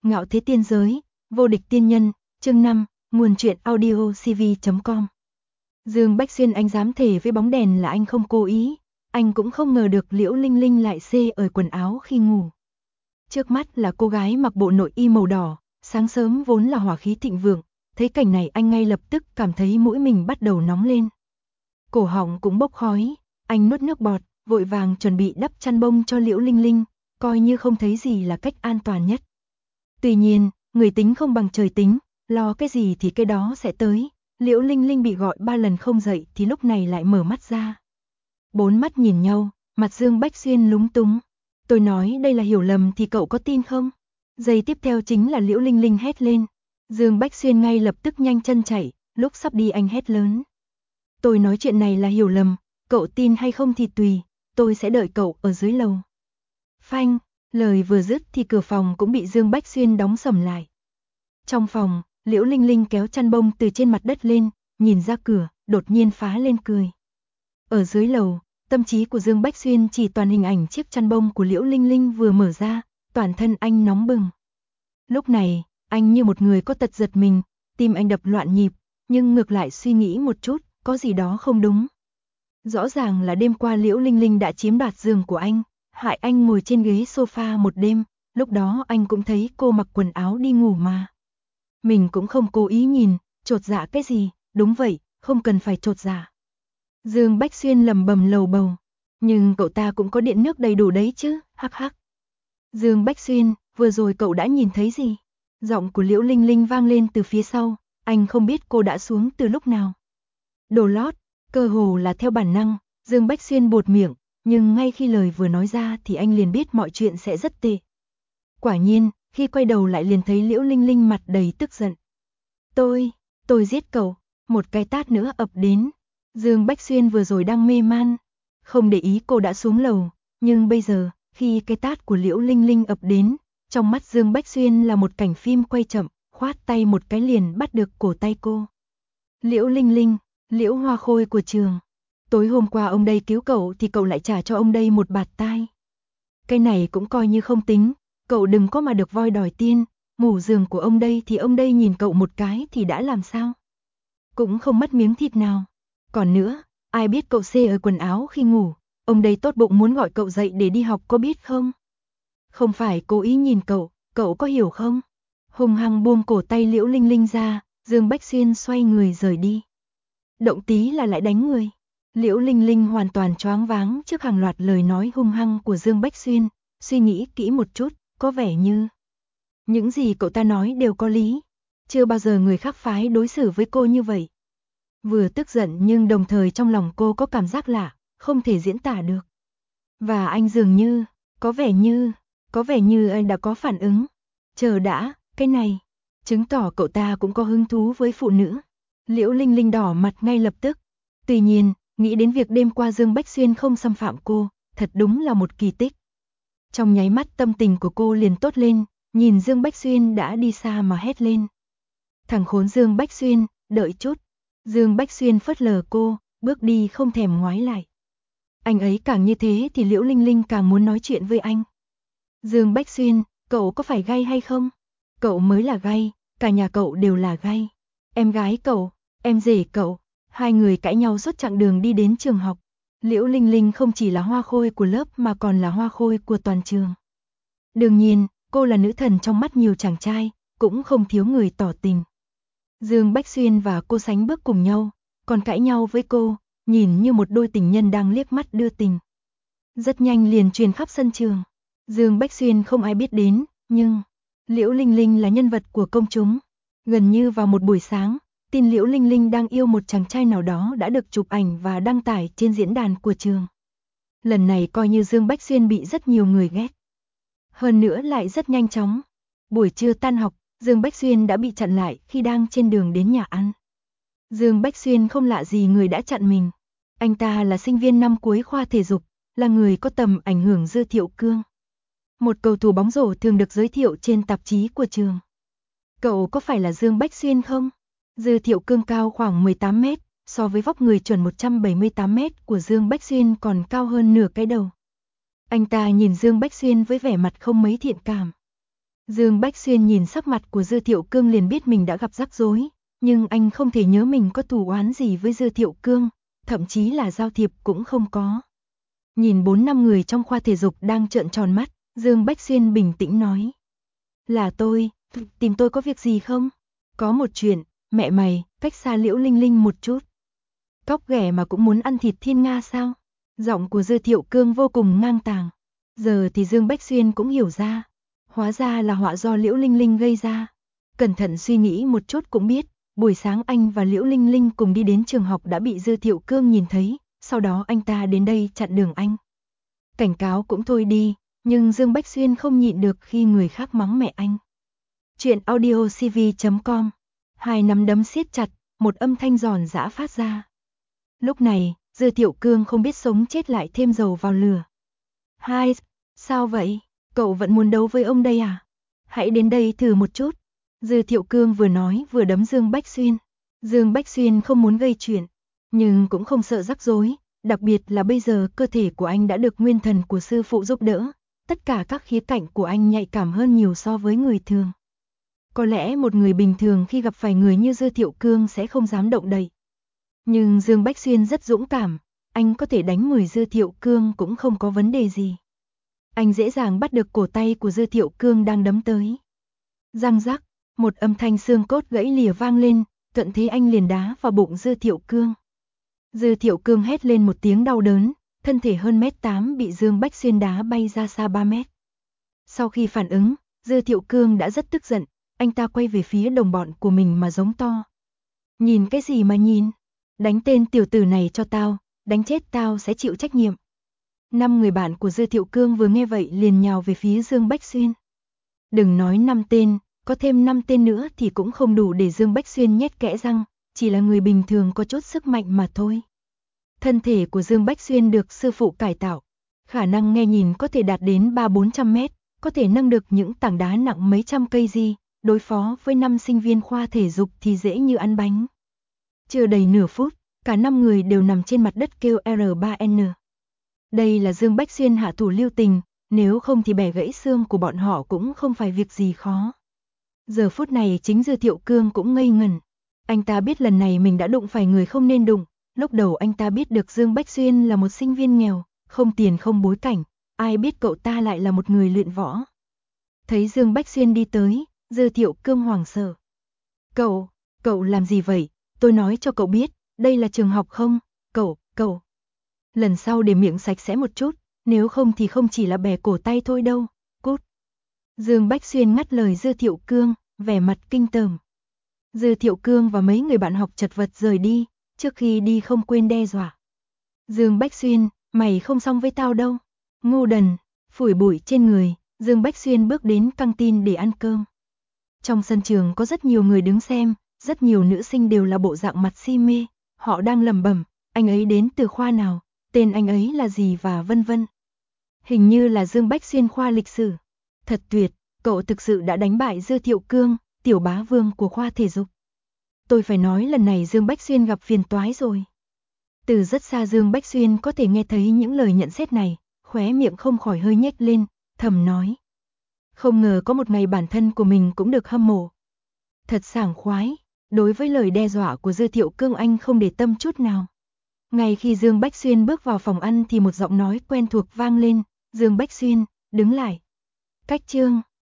Ngạo thế tiên giới, vô địch tiên nhân, chương 5, nguồn truyện audio cv.com. Dương Bách Xuyên anh dám thề với bóng đèn là anh không cố ý, anh cũng không ngờ được Liễu Linh Linh lại xê ở quần áo khi ngủ. Trước mắt là cô gái mặc bộ nội y màu đỏ, sáng sớm vốn là hỏa khí thịnh vượng, thấy cảnh này anh ngay lập tức cảm thấy mũi mình bắt đầu nóng lên. Cổ họng cũng bốc khói, anh nuốt nước bọt, vội vàng chuẩn bị đắp chăn bông cho Liễu Linh Linh, coi như không thấy gì là cách an toàn nhất. Tuy nhiên, người tính không bằng trời tính, lo cái gì thì cái đó sẽ tới. Liễu Linh Linh bị gọi 3 lần không dậy thì lúc này lại mở mắt ra. 4 mắt nhìn nhau, mặt Dương Bách Xuyên lúng túng. Tôi nói đây là hiểu lầm thì cậu có tin không? Giây tiếp theo chính là Liễu Linh Linh hét lên. Dương Bách Xuyên ngay lập tức nhanh chân chạy, lúc sắp đi anh hét lớn. Tôi nói chuyện này là hiểu lầm, cậu tin hay không thì tùy, tôi sẽ đợi cậu ở dưới lầu. Phanh, lời vừa dứt thì cửa phòng cũng bị Dương Bách Xuyên đóng sầm lại. Trong phòng, Liễu Linh Linh kéo chăn bông từ trên mặt đất lên, nhìn ra cửa, đột nhiên phá lên cười. Ở dưới lầu, tâm trí của Dương Bách Xuyên chỉ toàn hình ảnh chiếc chăn bông của Liễu Linh Linh vừa mở ra, toàn thân anh nóng bừng. Lúc này, anh như một người có tật giật mình, tim anh đập loạn nhịp, nhưng ngược lại suy nghĩ một chút, có gì đó không đúng. Rõ ràng là đêm qua Liễu Linh Linh đã chiếm đoạt giường của anh, hại anh ngồi trên ghế sofa một đêm, lúc đó anh cũng thấy cô mặc quần áo đi ngủ mà. Mình cũng không cố ý nhìn, chột dạ cái gì, đúng vậy, không cần phải chột dạ. Dương Bách Xuyên lẩm bẩm lầu bầu, nhưng cậu ta cũng có điện nước đầy đủ đấy chứ, hắc hắc. Dương Bách Xuyên, vừa rồi cậu đã nhìn thấy gì? Giọng của Liễu Linh Linh vang lên từ phía sau, anh không biết cô đã xuống từ lúc nào. Đồ lót, cơ hồ là theo bản năng, Dương Bách Xuyên buột miệng, nhưng ngay khi lời vừa nói ra thì anh liền biết mọi chuyện sẽ rất tệ. Quả nhiên, khi quay đầu lại liền thấy Liễu Linh Linh mặt đầy tức giận. Tôi giết cậu, một cái tát nữa ập đến. Dương Bách Xuyên vừa rồi đang mê man, không để ý cô đã xuống lầu, nhưng bây giờ, khi cái tát của Liễu Linh Linh ập đến, trong mắt Dương Bách Xuyên là một cảnh phim quay chậm, khoát tay một cái liền bắt được cổ tay cô. Liễu Linh Linh, Liễu Hoa Khôi của trường. Tối hôm qua ông đây cứu cậu thì cậu lại trả cho ông đây một bạt tai. Cái này cũng coi như không tính, cậu đừng có mà được voi đòi tiên, ngủ giường của ông đây thì ông đây nhìn cậu một cái thì đã làm sao? Cũng không mất miếng thịt nào. Còn nữa, ai biết cậu xê ở quần áo khi ngủ, ông đây tốt bụng muốn gọi cậu dậy để đi học có biết không? Không phải cố ý nhìn cậu có hiểu không? Hùng hăng buông cổ tay Liễu Linh Linh ra, Dương Bách Xuyên xoay người rời đi. Động tí là lại đánh người. Liễu Linh Linh hoàn toàn choáng váng trước hàng loạt lời nói hung hăng của Dương Bách Xuyên, suy nghĩ kỹ một chút, có vẻ như những gì cậu ta nói đều có lý. Chưa bao giờ người khác phái đối xử với cô như vậy. Vừa tức giận nhưng đồng thời trong lòng cô có cảm giác lạ, không thể diễn tả được. Và anh dường như, có vẻ như anh đã có phản ứng. Chờ đã, cái này, chứng tỏ cậu ta cũng có hứng thú với phụ nữ. Liễu Linh Linh đỏ mặt ngay lập tức. Tuy nhiên, nghĩ đến việc đêm qua Dương Bách Xuyên không xâm phạm cô, thật đúng là một kỳ tích. Trong nháy mắt tâm tình của cô liền tốt lên, nhìn Dương Bách Xuyên đã đi xa mà hét lên. Thằng khốn Dương Bách Xuyên, đợi chút. Dương Bách Xuyên phớt lờ cô, bước đi không thèm ngoái lại. Anh ấy càng như thế thì Liễu Linh Linh càng muốn nói chuyện với anh. Dương Bách Xuyên, cậu có phải gay hay không? Cậu mới là gay, cả nhà cậu đều là gay. Em gái cậu, em rể cậu, hai người cãi nhau suốt chặng đường đi đến trường học. Liễu Linh Linh không chỉ là hoa khôi của lớp mà còn là hoa khôi của toàn trường. Đương nhiên, cô là nữ thần trong mắt nhiều chàng trai, cũng không thiếu người tỏ tình. Dương Bách Xuyên và cô sánh bước cùng nhau, còn cãi nhau với cô, nhìn như một đôi tình nhân đang liếc mắt đưa tình. Rất nhanh liền truyền khắp sân trường. Dương Bách Xuyên không ai biết đến, nhưng Liễu Linh Linh là nhân vật của công chúng. Gần như vào một buổi sáng, tin Liễu Linh Linh đang yêu một chàng trai nào đó đã được chụp ảnh và đăng tải trên diễn đàn của trường. Lần này coi như Dương Bách Xuyên bị rất nhiều người ghét. Hơn nữa lại rất nhanh chóng. Buổi trưa tan học, Dương Bách Xuyên đã bị chặn lại khi đang trên đường đến nhà ăn. Dương Bách Xuyên không lạ gì người đã chặn mình. Anh ta là sinh viên năm cuối khoa thể dục, là người có tầm ảnh hưởng Dư Thiệu Cương. Một cầu thủ bóng rổ thường được giới thiệu trên tạp chí của trường. Cậu có phải là Dương Bách Xuyên không? Dư Thiệu Cương cao khoảng 18 mét, so với vóc người chuẩn 178 mét của Dương Bách Xuyên còn cao hơn nửa cái đầu. Anh ta nhìn Dương Bách Xuyên với vẻ mặt không mấy thiện cảm. Dương Bách Xuyên nhìn sắc mặt của Dư Thiệu Cương liền biết mình đã gặp rắc rối, nhưng anh không thể nhớ mình có thù oán gì với Dư Thiệu Cương, thậm chí là giao thiệp cũng không có. Nhìn 4-5 người trong khoa thể dục đang trợn tròn mắt, Dương Bách Xuyên bình tĩnh nói. Là tôi, tìm tôi có việc gì không? Có một chuyện, mẹ mày, cách xa Liễu Linh Linh một chút. Cóc ghẻ mà cũng muốn ăn thịt thiên nga sao? Giọng của Dư Thiệu Cương vô cùng ngang tàng. Giờ thì Dương Bách Xuyên cũng hiểu ra. Hóa ra là họa do Liễu Linh Linh gây ra. Cẩn thận suy nghĩ một chút cũng biết, buổi sáng anh và Liễu Linh Linh cùng đi đến trường học đã bị Dư Thiệu Cương nhìn thấy, sau đó anh ta đến đây chặn đường anh. Cảnh cáo cũng thôi đi, nhưng Dương Bách Xuyên không nhịn được khi người khác mắng mẹ anh. Chuyện audio cv.com. Hai nắm đấm siết chặt, một âm thanh giòn giã phát ra. Lúc này, Dư Thiệu Cương không biết sống chết lại thêm dầu vào lửa. Hai, sao vậy? Cậu vẫn muốn đấu với ông đây à? Hãy đến đây thử một chút. Dư Thiệu Cương vừa nói vừa đấm Dương Bách Xuyên. Dương Bách Xuyên không muốn gây chuyện, nhưng cũng không sợ rắc rối, đặc biệt là bây giờ cơ thể của anh đã được nguyên thần của sư phụ giúp đỡ. Tất cả các khía cạnh của anh nhạy cảm hơn nhiều so với người thường. Có lẽ một người bình thường khi gặp phải người như Dư Thiệu Cương sẽ không dám động đậy. Nhưng Dương Bách Xuyên rất dũng cảm, anh có thể đánh 10 Dư Thiệu Cương cũng không có vấn đề gì. Anh dễ dàng bắt được cổ tay của Dư Thiệu Cương đang đấm tới. Răng rắc, một âm thanh xương cốt gãy lìa vang lên, cận thế anh liền đá vào bụng Dư Thiệu Cương. Dư Thiệu Cương hét lên một tiếng đau đớn, thân thể hơn 1m8 bị Dương Bách Xuyên đá bay ra xa 3 mét. Sau khi phản ứng, Dư Thiệu Cương đã rất tức giận, anh ta quay về phía đồng bọn của mình mà giống to. Nhìn cái gì mà nhìn? Đánh tên tiểu tử này cho tao, đánh chết tao sẽ chịu trách nhiệm. 5 người bạn của Dư Thiệu Cương vừa nghe vậy liền nhào về phía Dương Bách Xuyên. Đừng nói 5 tên, có thêm 5 tên nữa thì cũng không đủ để Dương Bách Xuyên nhét kẽ răng, chỉ là người bình thường có chút sức mạnh mà thôi. Thân thể của Dương Bách Xuyên được sư phụ cải tạo, khả năng nghe nhìn có thể đạt đến 300-400 mét, có thể nâng được những tảng đá nặng mấy trăm cây gì, đối phó với 5 sinh viên khoa thể dục thì dễ như ăn bánh. Chưa đầy nửa phút, cả 5 người đều nằm trên mặt đất kêu R3N. Đây là Dương Bách Xuyên hạ thủ lưu tình, nếu không thì bẻ gãy xương của bọn họ cũng không phải việc gì khó. Giờ phút này chính Dư Thiệu Cương cũng ngây ngẩn. Anh ta biết lần này mình đã đụng phải người không nên đụng. Lúc đầu anh ta biết được Dương Bách Xuyên là một sinh viên nghèo, không tiền không bối cảnh, ai biết cậu ta lại là một người luyện võ. Thấy Dương Bách Xuyên đi tới, Dư Thiệu Cương hoảng sợ. Cậu làm gì vậy? Tôi nói cho cậu biết, đây là trường học không? Cậu. Lần sau để miệng sạch sẽ một chút, nếu không thì không chỉ là bẻ cổ tay thôi đâu, cút. Dương Bách Xuyên ngắt lời Dư Thiệu Cương, vẻ mặt kinh tởm. Dư Thiệu Cương và mấy người bạn học chật vật rời đi, trước khi đi không quên đe dọa. Dương Bách Xuyên, mày không xong với tao đâu. Ngu đần, phủi bụi trên người, Dương Bách Xuyên bước đến căng tin để ăn cơm. Trong sân trường có rất nhiều người đứng xem, rất nhiều nữ sinh đều là bộ dạng mặt si mê, họ đang lẩm bẩm, anh ấy đến từ khoa nào, tên anh ấy là gì và vân vân. Hình như là Dương Bách Xuyên khoa lịch sử. Thật tuyệt, cậu thực sự đã đánh bại Dư Thiệu Cương, tiểu bá vương của khoa thể dục. Tôi phải nói lần này Dương Bách Xuyên gặp phiền toái rồi. Từ rất xa Dương Bách Xuyên có thể nghe thấy những lời nhận xét này, khóe miệng không khỏi hơi nhếch lên, thầm nói. Không ngờ có một ngày bản thân của mình cũng được hâm mộ. Thật sảng khoái, đối với lời đe dọa của Dư Thiệu Cương anh không để tâm chút nào. Ngay khi Dương Bách Xuyên bước vào phòng ăn thì một giọng nói quen thuộc vang lên, Dương Bách Xuyên, đứng lại. Cách chương